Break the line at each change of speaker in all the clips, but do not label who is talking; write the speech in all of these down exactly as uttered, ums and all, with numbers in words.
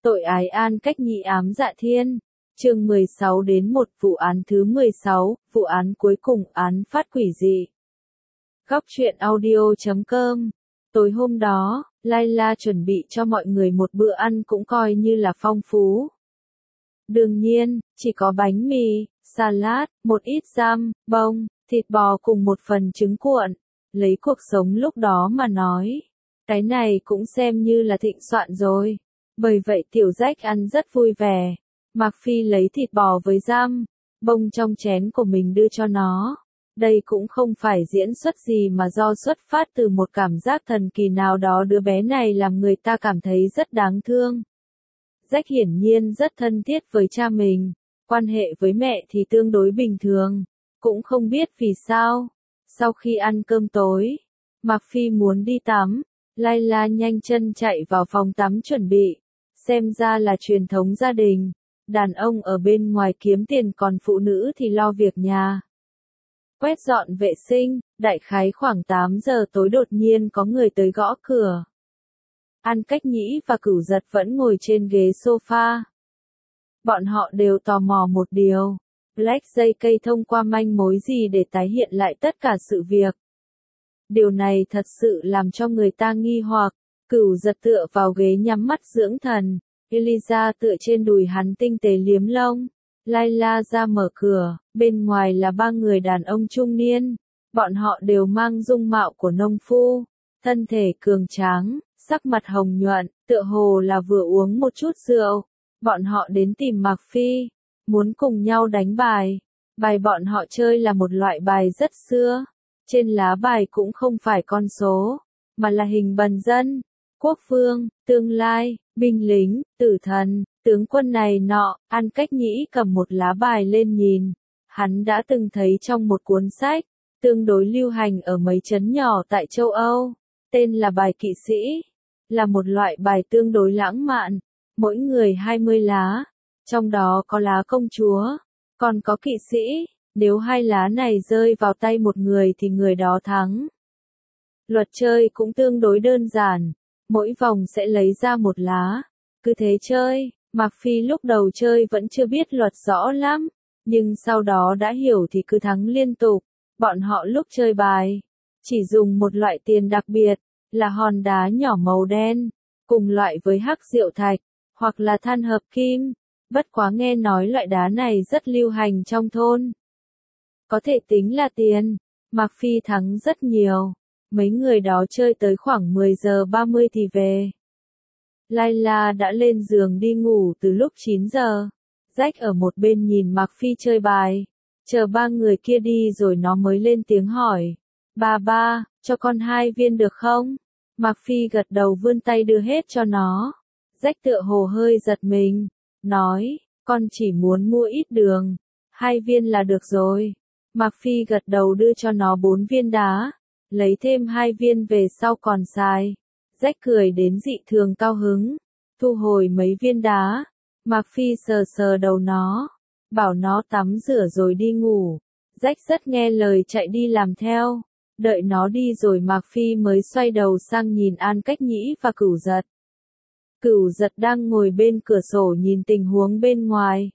Tội ái An Cách Nhĩ ám dạ thiên. Chương mười sáu đến một vụ án thứ mười sáu, vụ án cuối cùng, án phát quỷ dị. Góc truyện audio chấm com. Tối hôm đó, Layla chuẩn bị cho mọi người một bữa ăn cũng coi như là phong phú. Đương nhiên, chỉ có bánh mì, salad, một ít răm, bông, thịt bò cùng một phần trứng cuộn. Lấy cuộc sống lúc đó mà nói, cái này cũng xem như là thịnh soạn rồi. Bởi vậy tiểu Rách ăn rất vui vẻ. Mạc Phi lấy thịt bò với răm, bông trong chén của mình đưa cho nó. Đây cũng không phải diễn xuất gì mà do xuất phát từ một cảm giác thần kỳ nào đó, đứa bé này làm người ta cảm thấy rất đáng thương. Rách hiển nhiên rất thân thiết với cha mình, quan hệ với mẹ thì tương đối bình thường, cũng không biết vì sao. Sau khi ăn cơm tối, Mạc Phi muốn đi tắm, Layla nhanh chân chạy vào phòng tắm chuẩn bị. Xem ra là truyền thống gia đình, đàn ông ở bên ngoài kiếm tiền còn phụ nữ thì lo việc nhà. Quét dọn vệ sinh, đại khái khoảng tám giờ tối đột nhiên có người tới gõ cửa. An Cách Nhĩ và Cửu Giật vẫn ngồi trên ghế sofa. Bọn họ đều tò mò một điều, Black dây cây thông qua manh mối gì để tái hiện lại tất cả sự việc. Điều này thật sự làm cho người ta nghi hoặc. Cửu Giật tựa vào ghế nhắm mắt dưỡng thần, Eliza tựa trên đùi hắn tinh tế liếm lông. Layla ra mở cửa, bên ngoài là ba người đàn ông trung niên. Bọn họ đều mang dung mạo của nông phu, thân thể cường tráng, sắc mặt hồng nhuận, tựa hồ là vừa uống một chút rượu. Bọn họ đến tìm Mạc Phi, muốn cùng nhau đánh bài. Bài bọn họ chơi là một loại bài rất xưa. Trên lá bài cũng không phải con số, mà là hình bần dân. Quốc vương, tương lai, binh lính, tử thần, tướng quân này nọ. An Cách Nhĩ cầm một lá bài lên nhìn. Hắn đã từng thấy trong một cuốn sách, tương đối lưu hành ở mấy trấn nhỏ tại châu Âu, tên là bài kỵ sĩ. Là một loại bài tương đối lãng mạn, mỗi người hai mươi lá, trong đó có lá công chúa, còn có kỵ sĩ. Nếu hai lá này rơi vào tay một người thì người đó thắng. Luật chơi cũng tương đối đơn giản. Mỗi vòng sẽ lấy ra một lá, cứ thế chơi. Mạc Phi lúc đầu chơi vẫn chưa biết luật rõ lắm, nhưng sau đó đã hiểu thì cứ thắng liên tục. Bọn họ lúc chơi bài, chỉ dùng một loại tiền đặc biệt, là hòn đá nhỏ màu đen, cùng loại với hắc diệu thạch, hoặc là than hợp kim. Bất quá nghe nói loại đá này rất lưu hành trong thôn. Có thể tính là tiền. Mạc Phi thắng rất nhiều. Mấy người đó chơi tới khoảng mười giờ ba mươi thì về. Layla đã lên giường đi ngủ từ lúc chín giờ. Rách ở một bên nhìn Mạc Phi chơi bài. Chờ ba người kia đi rồi nó mới lên tiếng hỏi. Ba ba, cho con hai viên được không? Mạc Phi gật đầu vươn tay đưa hết cho nó. Rách tựa hồ hơi giật mình. Nói, con chỉ muốn mua ít đường. Hai viên là được rồi. Mạc Phi gật đầu đưa cho nó bốn viên đá. Lấy thêm hai viên về sau còn xài. Rách cười đến dị thường cao hứng. Thu hồi mấy viên đá. Mạc Phi sờ sờ đầu nó. Bảo nó tắm rửa rồi đi ngủ. Rách rất nghe lời chạy đi làm theo. Đợi nó đi rồi Mạc Phi mới xoay đầu sang nhìn An Cách Nhĩ và Cửu Giật. Cửu Giật đang ngồi bên cửa sổ nhìn tình huống bên ngoài.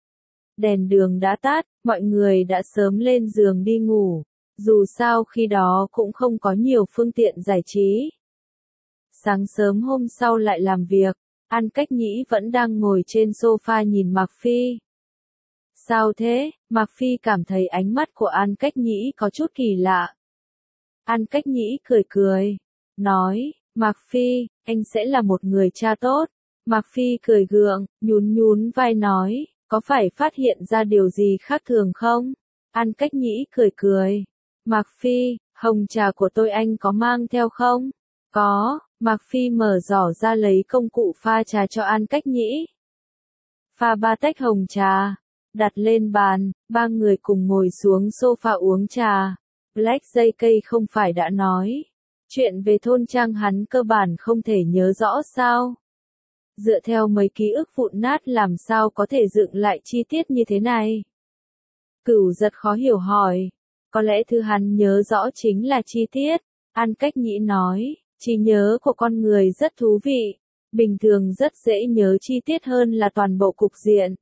Đèn đường đã tắt, mọi người đã sớm lên giường đi ngủ. Dù sao khi đó cũng không có nhiều phương tiện giải trí. Sáng sớm hôm sau lại làm việc, An Cách Nhĩ vẫn đang ngồi trên sofa nhìn Mạc Phi. Sao thế? Mạc Phi cảm thấy ánh mắt của An Cách Nhĩ có chút kỳ lạ. An Cách Nhĩ cười cười, nói, Mạc Phi, anh sẽ là một người cha tốt. Mạc Phi cười gượng, nhún nhún vai nói, có phải phát hiện ra điều gì khác thường không? An Cách Nhĩ cười cười. Mạc Phi, hồng trà của tôi anh có mang theo không? Có. Mạc Phi mở giỏ ra lấy công cụ pha trà cho An Cách Nhĩ. Pha ba tách hồng trà, đặt lên bàn, ba người cùng ngồi xuống sofa uống trà. Black dây cây không phải đã nói, chuyện về thôn trang hắn cơ bản không thể nhớ rõ sao? Dựa theo mấy ký ức vụn nát làm sao có thể dựng lại chi tiết như thế này? Cửu Giật khó hiểu hỏi. Có lẽ thứ hắn nhớ rõ chính là chi tiết. An Cách Nhĩ nói, trí nhớ của con người rất thú vị. bình thường rất dễ nhớ chi tiết hơn là toàn bộ cục diện.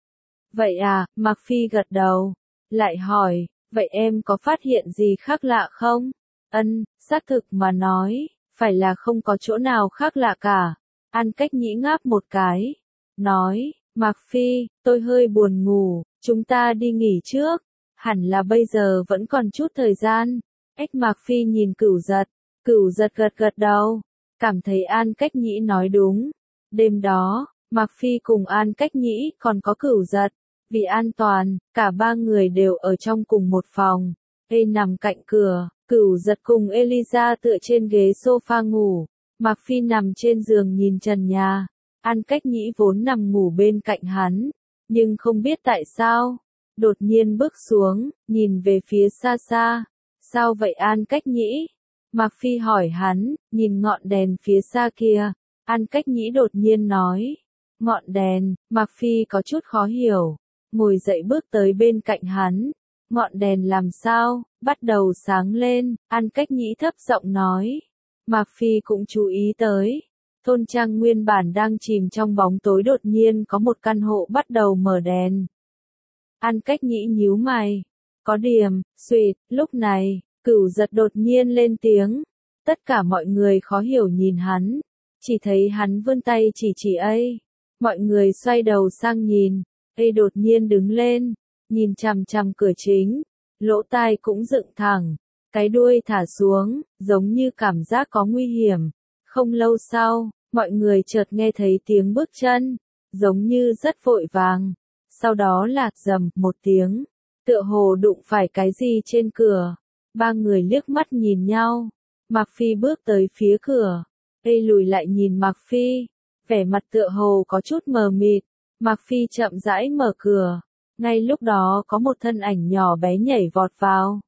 Vậy à, Mạc Phi gật đầu, lại hỏi, vậy em có phát hiện gì khác lạ không? Ân, xác thực mà nói, phải là không có chỗ nào khác lạ cả. An Cách Nhĩ ngáp một cái, nói, Mạc Phi, tôi hơi buồn ngủ, chúng ta đi nghỉ trước, hẳn là bây giờ vẫn còn chút thời gian. Ếch Mạc Phi nhìn Cửu Giật, Cửu Giật gật gật đầu, cảm thấy An Cách Nhĩ nói đúng. Đêm đó, Mạc Phi cùng An Cách Nhĩ còn có Cửu Giật, vì an toàn, cả ba người đều ở trong cùng một phòng. Ê nằm cạnh cửa, Cửu Giật cùng Elisa tựa trên ghế sofa ngủ, Mạc Phi nằm trên giường nhìn trần nhà. An Cách Nhĩ vốn nằm ngủ bên cạnh hắn, nhưng không biết tại sao, đột nhiên bước xuống, nhìn về phía xa xa. Sao vậy An Cách Nhĩ? Mạc Phi hỏi hắn, nhìn ngọn đèn phía xa kia. An Cách Nhĩ đột nhiên nói, ngọn đèn. Mạc Phi có chút khó hiểu, ngồi dậy bước tới bên cạnh hắn. Ngọn đèn làm sao, bắt đầu sáng lên, An Cách Nhĩ thấp giọng nói. Mạc Phi cũng chú ý tới, thôn trang nguyên bản đang chìm trong bóng tối đột nhiên có một căn hộ bắt đầu mở đèn. An Cách Nhĩ nhíu mày, có điểm, suỵt, lúc này, Cửu Giật đột nhiên lên tiếng. Tất cả mọi người khó hiểu nhìn hắn, chỉ thấy hắn vươn tay chỉ chỉ ấy. Mọi người xoay đầu sang nhìn, ấy đột nhiên đứng lên, nhìn chằm chằm cửa chính, lỗ tai cũng dựng thẳng, cái đuôi thả xuống, giống như cảm giác có nguy hiểm. Không lâu sau, mọi người chợt nghe thấy tiếng bước chân, giống như rất vội vàng. Sau đó là rầm một tiếng, tựa hồ đụng phải cái gì trên cửa. Ba người liếc mắt nhìn nhau. Mạc Phi bước tới phía cửa, Ê lùi lại nhìn Mạc Phi, vẻ mặt tựa hồ có chút mờ mịt. Mạc Phi chậm rãi mở cửa, ngay lúc đó có một thân ảnh nhỏ bé nhảy vọt vào.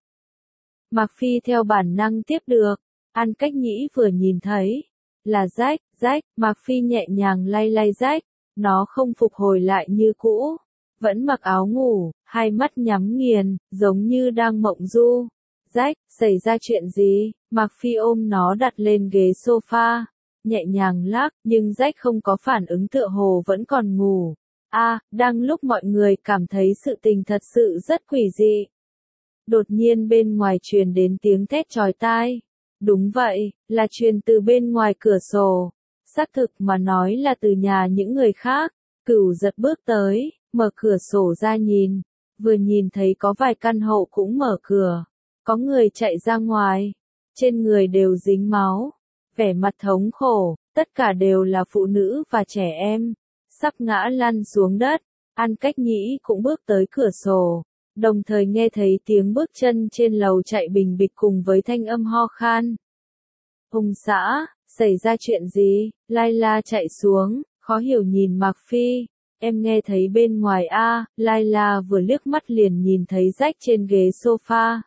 Mạc Phi theo bản năng tiếp được, An Cách Nhĩ vừa nhìn thấy, là Jack. Jack. Mạc Phi nhẹ nhàng lay lay Jack, nó không phục hồi lại như cũ, vẫn mặc áo ngủ, hai mắt nhắm nghiền, giống như đang mộng du. Jack, xảy ra chuyện gì? Mạc Phi ôm nó đặt lên ghế sofa, nhẹ nhàng lắc, nhưng Jack không có phản ứng, tựa hồ vẫn còn ngủ. A, à, đang lúc mọi người cảm thấy sự tình thật sự rất quỷ dị, đột nhiên bên ngoài truyền đến tiếng thét chói tai. Đúng vậy, là truyền từ bên ngoài cửa sổ. Xác thực mà nói là từ nhà những người khác. Cửu Giật bước tới, mở cửa sổ ra nhìn, vừa nhìn thấy có vài căn hộ cũng mở cửa. Có người chạy ra ngoài, trên người đều dính máu, vẻ mặt thống khổ, tất cả đều là phụ nữ và trẻ em, sắp ngã lăn xuống đất. An Cách Nhĩ cũng bước tới cửa sổ, đồng thời nghe thấy tiếng bước chân trên lầu chạy bình bịch cùng với thanh âm ho khan. Hùng xã, xảy ra chuyện gì? Laila chạy xuống, khó hiểu nhìn Mạc Phi. Em nghe thấy bên ngoài a, à, Laila vừa liếc mắt liền nhìn thấy Jack trên ghế sofa.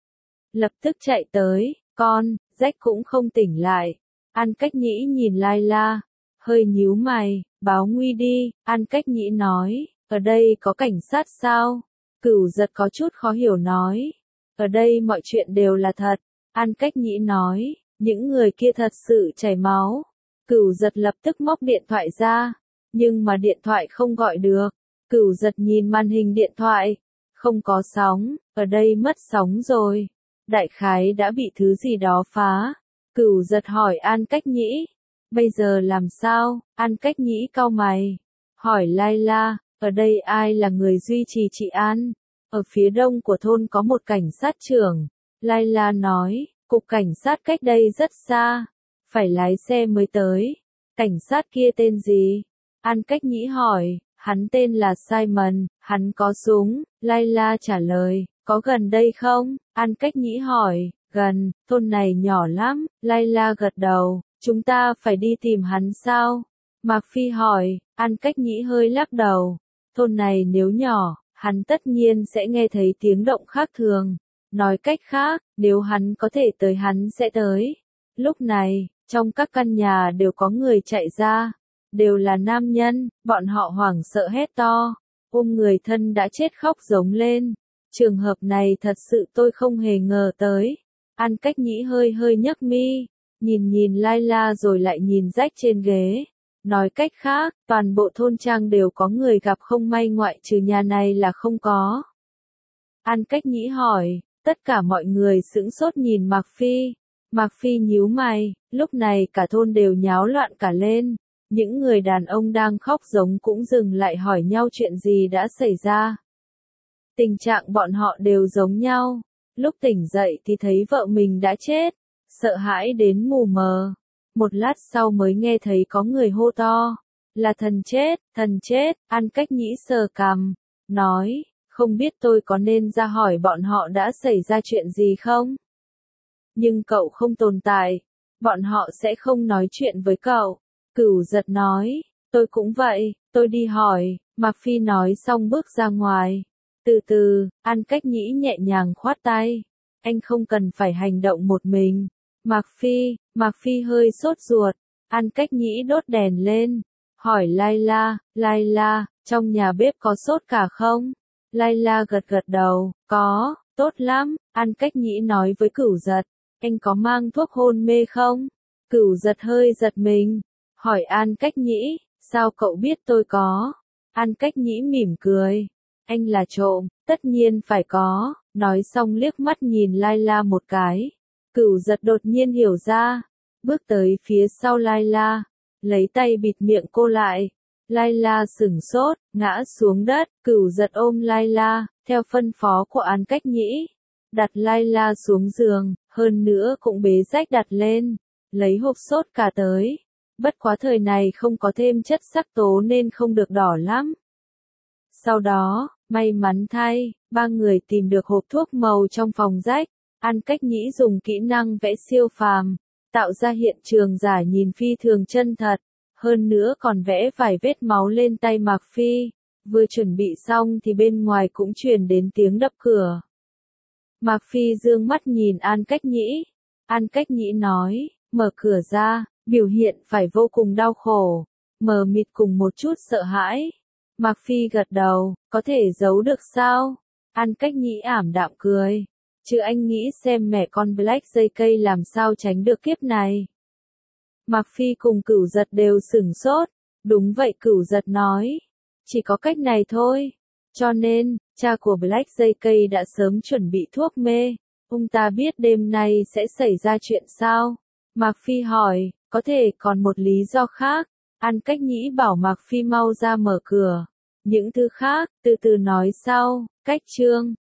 Lập tức chạy tới, con, Jack cũng không tỉnh lại. An Cách Nhĩ nhìn Laila, hơi nhíu mày, báo nguy đi. An Cách Nhĩ nói, ở đây có cảnh sát sao? Cửu Giật có chút khó hiểu nói, ở đây mọi chuyện đều là thật. An Cách Nhĩ nói, những người kia thật sự chảy máu. Cửu Giật lập tức móc điện thoại ra, nhưng mà điện thoại không gọi được. Cửu Giật nhìn màn hình điện thoại, không có sóng, ở đây mất sóng rồi. Đại khái đã bị thứ gì đó phá. Cửu Giật hỏi An Cách Nhĩ, bây giờ làm sao? An Cách Nhĩ cau mày, hỏi Laila, ở đây ai là người duy trì trị an? Ở phía đông của thôn có một cảnh sát trưởng. Laila nói, cục cảnh sát cách đây rất xa, phải lái xe mới tới. Cảnh sát kia tên gì? An Cách Nhĩ hỏi, hắn tên là Simon, hắn có súng. Laila trả lời, có gần đây không? An Cách Nhĩ hỏi, gần, thôn này nhỏ lắm. Laila gật đầu, chúng ta phải đi tìm hắn sao? Mạc Phi hỏi. An Cách Nhĩ hơi lắc đầu, thôn này nếu nhỏ, hắn tất nhiên sẽ nghe thấy tiếng động khác thường. Nói cách khác, nếu hắn có thể tới hắn sẽ tới. Lúc này, trong các căn nhà đều có người chạy ra, đều là nam nhân, bọn họ hoảng sợ hét to, ôm người thân đã chết khóc giống lên. Trường hợp này thật sự tôi không hề ngờ tới. An Cách Nhĩ hơi hơi nhấc mi, nhìn nhìn Laila rồi lại nhìn Jack trên ghế. Nói cách khác, toàn bộ thôn trang đều có người gặp không may ngoại trừ nhà này là không có. An Cách Nhĩ hỏi, tất cả mọi người sững sốt nhìn Mạc Phi. Mạc Phi nhíu mày, lúc này cả thôn đều nháo loạn cả lên. Những người đàn ông đang khóc giống cũng dừng lại hỏi nhau chuyện gì đã xảy ra. Tình trạng bọn họ đều giống nhau. Lúc tỉnh dậy thì thấy vợ mình đã chết. Sợ hãi đến mù mờ. Một lát sau mới nghe thấy có người hô to. Là thần chết, thần chết. An Cách Nhĩ sờ cằm. Nói, không biết tôi có nên ra hỏi bọn họ đã xảy ra chuyện gì không? Nhưng cậu không tồn tại. Bọn họ sẽ không nói chuyện với cậu. Cửu Giật nói, tôi cũng vậy, tôi đi hỏi. Mạc Phi nói xong bước ra ngoài. Từ từ, An Cách Nhĩ nhẹ nhàng khoát tay. Anh không cần phải hành động một mình. Mạc Phi, Mạc Phi hơi sốt ruột. An Cách Nhĩ đốt đèn lên. Hỏi Layla, Layla, trong nhà bếp có sốt cả không? Layla gật gật đầu, có, tốt lắm. An Cách Nhĩ nói với Cửu Giật, anh có mang thuốc hôn mê không? Cửu Giật hơi giật mình. Hỏi An Cách Nhĩ, sao cậu biết tôi có? An Cách Nhĩ mỉm cười. Anh là trộm, tất nhiên phải có. Nói xong liếc mắt nhìn Layla một cái. Cửu Giật đột nhiên hiểu ra. Bước tới phía sau Layla. Lấy tay bịt miệng cô lại. Layla sửng sốt, ngã xuống đất. Cửu Giật ôm Layla, theo phân phó của An Cách Nhĩ. Đặt Layla xuống giường, hơn nữa cũng bế rách đặt lên. Lấy hộp sốt cả tới. Bất quá thời này không có thêm chất sắc tố nên không được đỏ lắm. Sau đó, may mắn thay, ba người tìm được hộp thuốc màu trong phòng rách. An Cách Nhĩ dùng kỹ năng vẽ siêu phàm, tạo ra hiện trường giả nhìn phi thường chân thật. Hơn nữa còn vẽ vài vết máu lên tay Mạc Phi. Vừa chuẩn bị xong thì bên ngoài cũng truyền đến tiếng đập cửa. Mạc Phi dương mắt nhìn An Cách Nhĩ. An Cách Nhĩ nói, mở cửa ra, biểu hiện phải vô cùng đau khổ, mờ mịt cùng một chút sợ hãi. Mạc Phi gật đầu, có thể giấu được sao? An Cách Nhĩ ảm đạm cười. Chứ anh nghĩ xem mẹ con Black dây cây làm sao tránh được kiếp này. Mạc Phi cùng Cửu Giật đều sửng sốt. Đúng vậy, Cửu Giật nói. Chỉ có cách này thôi. Cho nên, cha của Black dây cây đã sớm chuẩn bị thuốc mê. Ông ta biết đêm nay sẽ xảy ra chuyện sao? Mạc Phi hỏi, có thể còn một lý do khác. An Cách Nhĩ bảo Mạc Phi mau ra mở cửa. Những thứ khác, từ từ nói sau. Cách chương